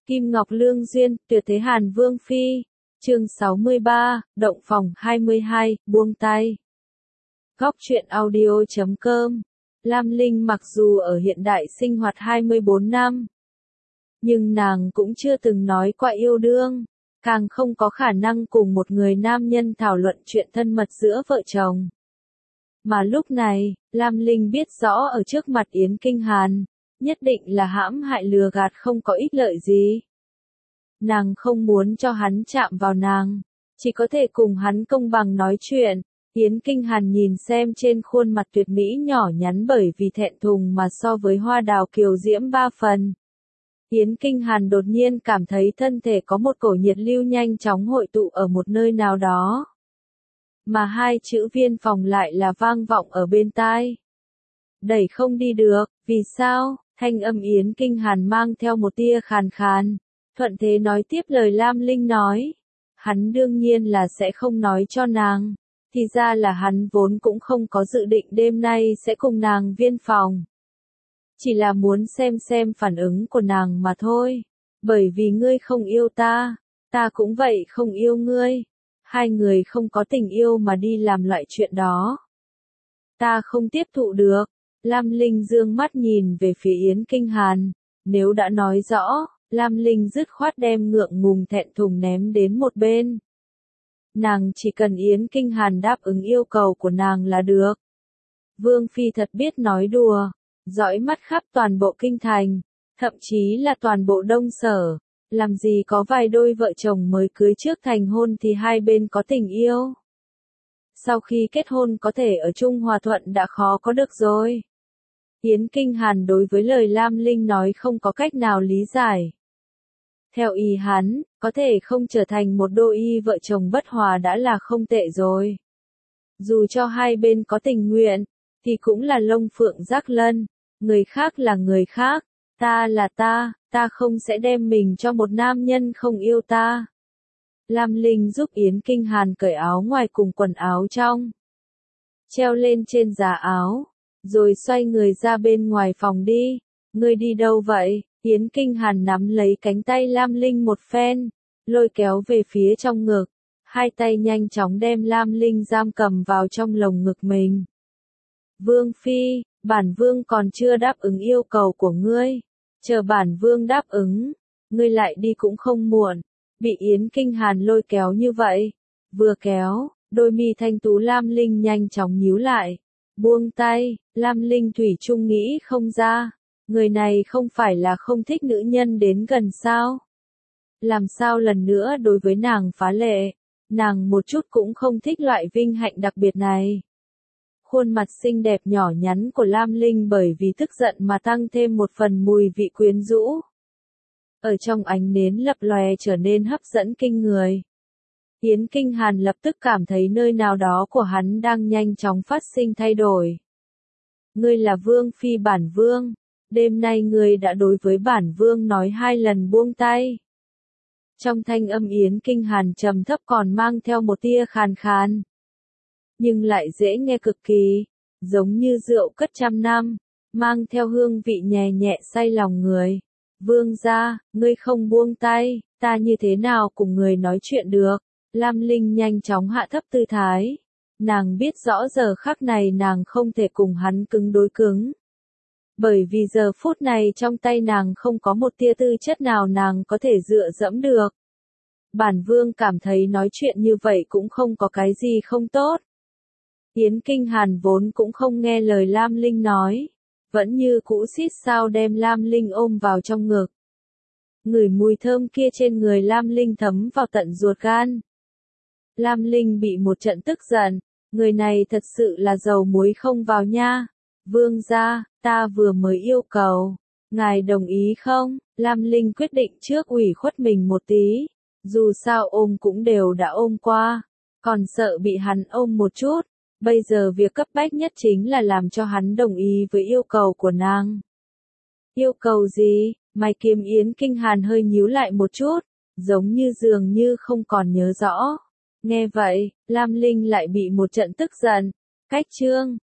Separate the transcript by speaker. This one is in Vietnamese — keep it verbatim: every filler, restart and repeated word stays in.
Speaker 1: Kim Ngọc Lương Duyên, Tuyệt Thế Hàn Vương Phi. Chương sáu mươi ba, Động Phòng hai mươi hai, buông tay. Góc truyện audio chấm com. Lam Linh mặc dù ở hiện đại sinh hoạt hai mươi bốn năm, nhưng nàng cũng chưa từng nói qua yêu đương, càng không có khả năng cùng một người nam nhân thảo luận chuyện thân mật giữa vợ chồng. Mà lúc này, Lam Linh biết rõ ở trước mặt Yến Kinh Hàn, nhất định là hãm hại lừa gạt không có ích lợi gì. Nàng không muốn cho hắn chạm vào nàng, chỉ có thể cùng hắn công bằng nói chuyện. Yến Kinh Hàn nhìn xem trên khuôn mặt tuyệt mỹ nhỏ nhắn bởi vì thẹn thùng mà so với hoa đào kiều diễm ba phần. Yến Kinh Hàn đột nhiên cảm thấy thân thể có một cổ nhiệt lưu nhanh chóng hội tụ ở một nơi nào đó. Mà hai chữ viên phòng lại là vang vọng ở bên tai. Đẩy không đi được, vì sao? Thanh âm Yến Kinh Hàn mang theo một tia khàn khàn. Thuận thế nói tiếp lời Lam Linh nói. Hắn đương nhiên là sẽ không nói cho nàng. Thì ra là hắn vốn cũng không có dự định đêm nay sẽ cùng nàng viên phòng. Chỉ là muốn xem xem phản ứng của nàng mà thôi. Bởi vì ngươi không yêu ta, ta cũng vậy không yêu ngươi. Hai người không có tình yêu mà đi làm loại chuyện đó. Ta không tiếp thụ được. Lam Linh dương mắt nhìn về phía Yến Kinh Hàn. Nếu đã nói rõ, Lam Linh dứt khoát đem ngượng ngùng thẹn thùng ném đến một bên. Nàng chỉ cần Yến Kinh Hàn đáp ứng yêu cầu của nàng là được. Vương Phi thật biết nói đùa, dõi mắt khắp toàn bộ kinh thành, thậm chí là toàn bộ Đông Sở. Làm gì có vài đôi vợ chồng mới cưới trước thành hôn thì hai bên có tình yêu. Sau khi kết hôn có thể ở chung hòa thuận đã khó có được rồi. Yến Kinh Hàn đối với lời Lam Linh nói không có cách nào lý giải. Theo ý hắn, có thể không trở thành một đôi y vợ chồng bất hòa đã là không tệ rồi. Dù cho hai bên có tình nguyện, thì cũng là lông phượng rắc lân, người khác là người khác, ta là ta, ta không sẽ đem mình cho một nam nhân không yêu ta. Lam Linh giúp Yến Kinh Hàn cởi áo ngoài cùng quần áo trong, treo lên trên giá áo, rồi xoay người ra bên ngoài phòng đi. Ngươi đi đâu vậy? Yến Kinh Hàn nắm lấy cánh tay Lam Linh một phen, lôi kéo về phía trong ngực, hai tay nhanh chóng đem Lam Linh giam cầm vào trong lồng ngực mình. Vương Phi, bản Vương còn chưa đáp ứng yêu cầu của ngươi, chờ bản Vương đáp ứng, ngươi lại đi cũng không muộn. Bị Yến Kinh Hàn lôi kéo như vậy, vừa kéo, đôi mi thanh tú Lam Linh nhanh chóng nhíu lại, buông tay. Lam Linh thủy chung nghĩ không ra. Người này không phải là không thích nữ nhân đến gần sao? Làm sao lần nữa đối với nàng phá lệ? Nàng một chút cũng không thích loại vinh hạnh đặc biệt này. Khuôn mặt xinh đẹp nhỏ nhắn của Lam Linh bởi vì tức giận mà tăng thêm một phần mùi vị quyến rũ. Ở trong ánh nến lập lòe trở nên hấp dẫn kinh người. Yến Kinh Hàn lập tức cảm thấy nơi nào đó của hắn đang nhanh chóng phát sinh thay đổi. Ngươi là Vương Phi bản Vương. Đêm nay ngươi đã đối với bản Vương nói hai lần buông tay. Trong thanh âm Yến Kinh Hàn trầm thấp còn mang theo một tia khàn khàn. Nhưng lại dễ nghe cực kỳ, giống như rượu cất trăm năm, mang theo hương vị nhẹ nhẹ say lòng người. Vương gia, ngươi không buông tay, ta như thế nào cùng người nói chuyện được? Lam Linh nhanh chóng hạ thấp tư thái. Nàng biết rõ giờ khắc này nàng không thể cùng hắn cứng đối cứng. Bởi vì giờ phút này trong tay nàng không có một tia tư chất nào nàng có thể dựa dẫm được. Bản Vương cảm thấy nói chuyện như vậy cũng không có cái gì không tốt. Yến Kinh Hàn vốn cũng không nghe lời Lam Linh nói, vẫn như cũ xít sao đem Lam Linh ôm vào trong ngực. Ngửi mùi thơm kia trên người Lam Linh thấm vào tận ruột gan. Lam Linh bị một trận tức giận, người này thật sự là dầu muối không vào nha. Vương gia, ta vừa mới yêu cầu, ngài đồng ý không? Lam Linh quyết định trước ủy khuất mình một tí, dù sao ôm cũng đều đã ôm qua, còn sợ bị hắn ôm một chút, bây giờ việc cấp bách nhất chính là làm cho hắn đồng ý với yêu cầu của nàng. Yêu cầu gì? Mày Kiếm Yến Kinh Hàn hơi nhíu lại một chút, giống như dường như không còn nhớ rõ. Nghe vậy, Lam Linh lại bị một trận tức giận. Cách chương